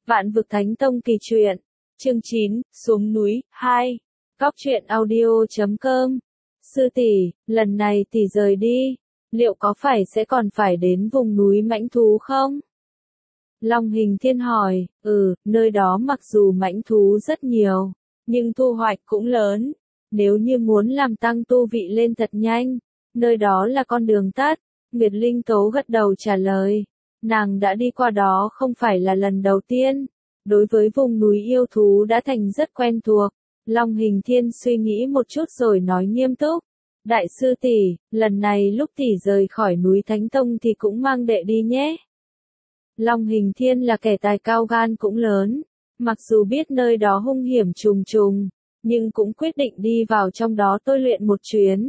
Vạn Vực Thánh Tông Kỳ Truyện, chương 9, Xuống Núi, 2, Góc Truyện Audio.com. Sư tỷ, lần này tỷ rời đi, liệu có phải sẽ còn phải đến vùng núi mãnh thú không? Long Hình Thiên hỏi, nơi đó mặc dù mãnh thú rất nhiều, nhưng thu hoạch cũng lớn. Nếu như muốn làm tăng tu vị lên thật nhanh, nơi đó là con đường tắt. Nguyệt Linh Tố gật đầu trả lời. Nàng đã đi qua đó không phải là lần đầu tiên. Đối với vùng núi yêu thú đã thành rất quen thuộc. Long Hình Thiên suy nghĩ một chút rồi nói nghiêm túc. Đại sư tỷ, lần này lúc tỷ rời khỏi núi Thánh Tông thì cũng mang đệ đi nhé. Long Hình Thiên là kẻ tài cao gan cũng lớn. Mặc dù biết nơi đó hung hiểm trùng trùng, nhưng cũng quyết định đi vào trong đó tôi luyện một chuyến.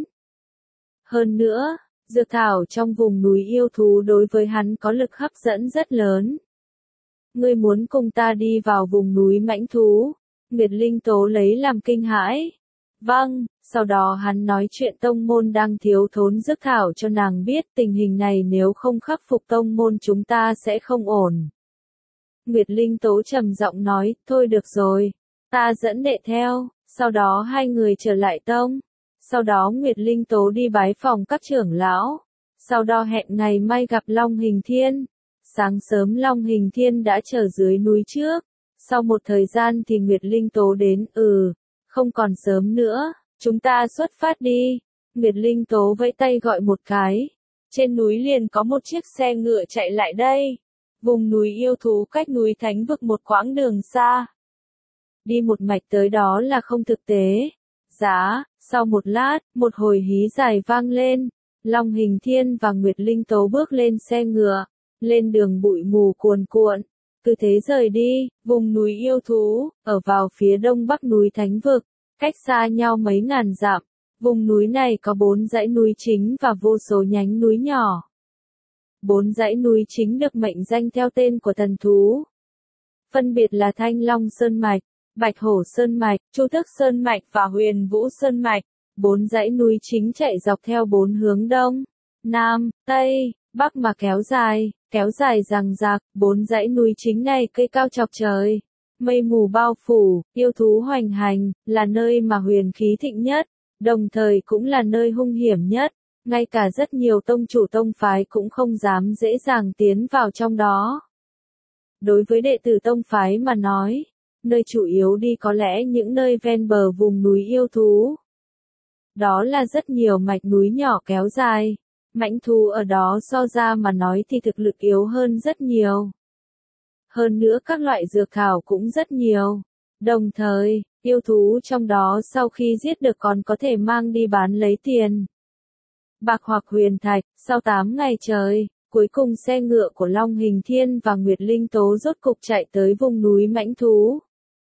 Hơn nữa, dược thảo trong vùng núi yêu thú đối với hắn có lực hấp dẫn rất lớn. Ngươi muốn cùng ta đi vào vùng núi mãnh thú? Nguyệt Linh Tố lấy làm kinh hãi. Vâng, sau đó hắn nói chuyện tông môn đang thiếu thốn dược thảo cho nàng biết tình hình này nếu không khắc phục tông môn chúng ta sẽ không ổn. Nguyệt Linh Tố trầm giọng nói, thôi được rồi, ta dẫn đệ theo. Sau đó hai người trở lại tông. Sau đó Nguyệt Linh Tố đi bái phòng các trưởng lão. Sau đó hẹn ngày mai gặp Long Hình Thiên. Sáng sớm Long Hình Thiên đã chờ dưới núi trước. Sau một thời gian thì Nguyệt Linh Tố đến, không còn sớm nữa, chúng ta xuất phát đi. Nguyệt Linh Tố vẫy tay gọi một cái. Trên núi liền có một chiếc xe ngựa chạy lại đây. Vùng núi yêu thú cách núi Thánh Vực một quãng đường xa. Đi một mạch tới đó là không thực tế. Sau một lát, một hồi hí dài vang lên. Long Hình Thiên và Nguyệt Linh Tố bước lên xe ngựa. Lên đường bụi mù cuồn cuộn. Cứ thế rời đi, vùng núi yêu thú, ở vào phía đông bắc núi Thánh Vực. Cách xa nhau mấy ngàn dặm. Vùng núi này có 4 dãy núi chính và vô số nhánh núi nhỏ. 4 dãy núi chính được mệnh danh theo tên của thần thú. Phân biệt là Thanh Long Sơn Mạch, Bạch Hổ Sơn Mạch, Chu Tước Sơn Mạch và Huyền Vũ Sơn Mạch. 4 dãy núi chính chạy dọc theo 4 hướng đông, nam, tây, bắc mà kéo dài rằng rạc. 4 dãy núi chính này cây cao chọc trời, mây mù bao phủ, yêu thú hoành hành, là nơi mà huyền khí thịnh nhất, đồng thời cũng là nơi hung hiểm nhất. Ngay cả rất nhiều tông chủ tông phái cũng không dám dễ dàng tiến vào trong đó. Đối với đệ tử tông phái mà nói, nơi chủ yếu đi có lẽ những nơi ven bờ vùng núi yêu thú. Đó là rất nhiều mạch núi nhỏ kéo dài. Mãnh thú ở đó so ra mà nói thì thực lực yếu hơn rất nhiều. Hơn nữa các loại dược thảo cũng rất nhiều. Đồng thời, yêu thú trong đó sau khi giết được còn có thể mang đi bán lấy tiền bạc hoặc huyền thạch. Sau 8 ngày trời, cuối cùng xe ngựa của Long Hình Thiên và Nguyệt Linh Tố rốt cục chạy tới vùng núi mãnh thú.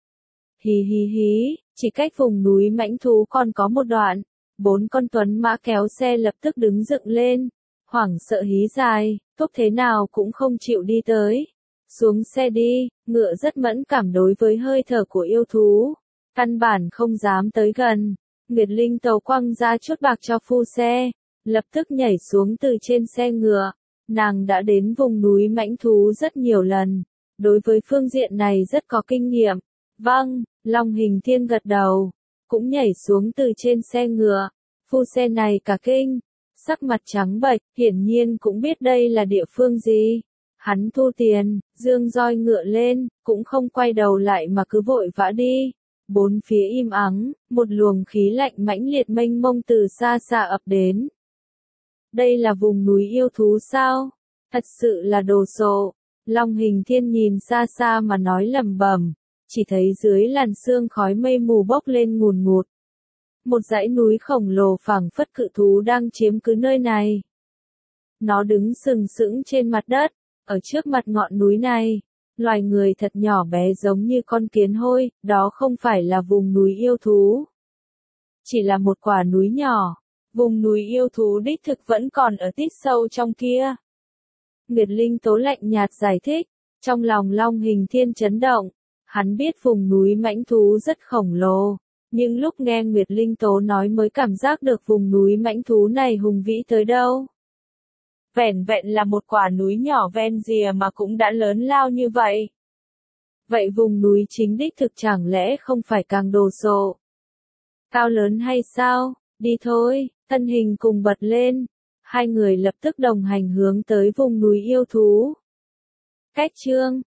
Hí, chỉ cách vùng núi mãnh thú còn có một đoạn. 4 con tuấn mã kéo xe lập tức đứng dựng lên, hoảng sợ hí dài, thúc thế nào cũng không chịu đi tới. Xuống xe đi, ngựa rất mẫn cảm đối với hơi thở của yêu thú, căn bản không dám tới gần. Nguyệt Linh Tố quăng ra chút bạc cho phu xe, lập tức nhảy xuống từ trên xe ngựa. Nàng đã đến vùng núi mãnh thú rất nhiều lần, đối với phương diện này rất có kinh nghiệm. Vâng, Long Hình Thiên gật đầu, cũng nhảy xuống từ trên xe ngựa. Phu xe này cả kinh, sắc mặt trắng bệch, hiển nhiên cũng biết đây là địa phương gì. Hắn thu tiền, dương roi ngựa lên, cũng không quay đầu lại mà cứ vội vã đi. Bốn phía im ắng, một luồng khí lạnh mãnh liệt mênh mông từ xa xa ập đến. Đây là vùng núi yêu thú sao? Thật sự là đồ sộ. Long Hình Thiên nhìn xa xa mà nói lẩm bẩm, chỉ thấy dưới làn sương khói mây mù bốc lên ngùn ngụt. Một dãy núi khổng lồ phảng phất cự thú đang chiếm cứ nơi này. Nó đứng sừng sững trên mặt đất, ở trước mặt ngọn núi này. Loài người thật nhỏ bé giống như con kiến hôi, đó không phải là vùng núi yêu thú. Chỉ là một quả núi nhỏ. Vùng núi yêu thú đích thực vẫn còn ở tít sâu trong kia. Nguyệt Linh Tố lạnh nhạt giải thích, trong lòng Long Hình Thiên chấn động. Hắn biết vùng núi mãnh thú rất khổng lồ, nhưng lúc nghe Nguyệt Linh Tố nói mới cảm giác được vùng núi mãnh thú này hùng vĩ tới đâu. Vẻn vẹn là một quả núi nhỏ ven rìa mà cũng đã lớn lao như vậy. Vậy vùng núi chính đích thực chẳng lẽ không phải càng đồ sộ, cao lớn hay sao? Đi thôi, thân hình cùng bật lên. Hai người lập tức đồng hành hướng tới vùng núi yêu thú. Cách chương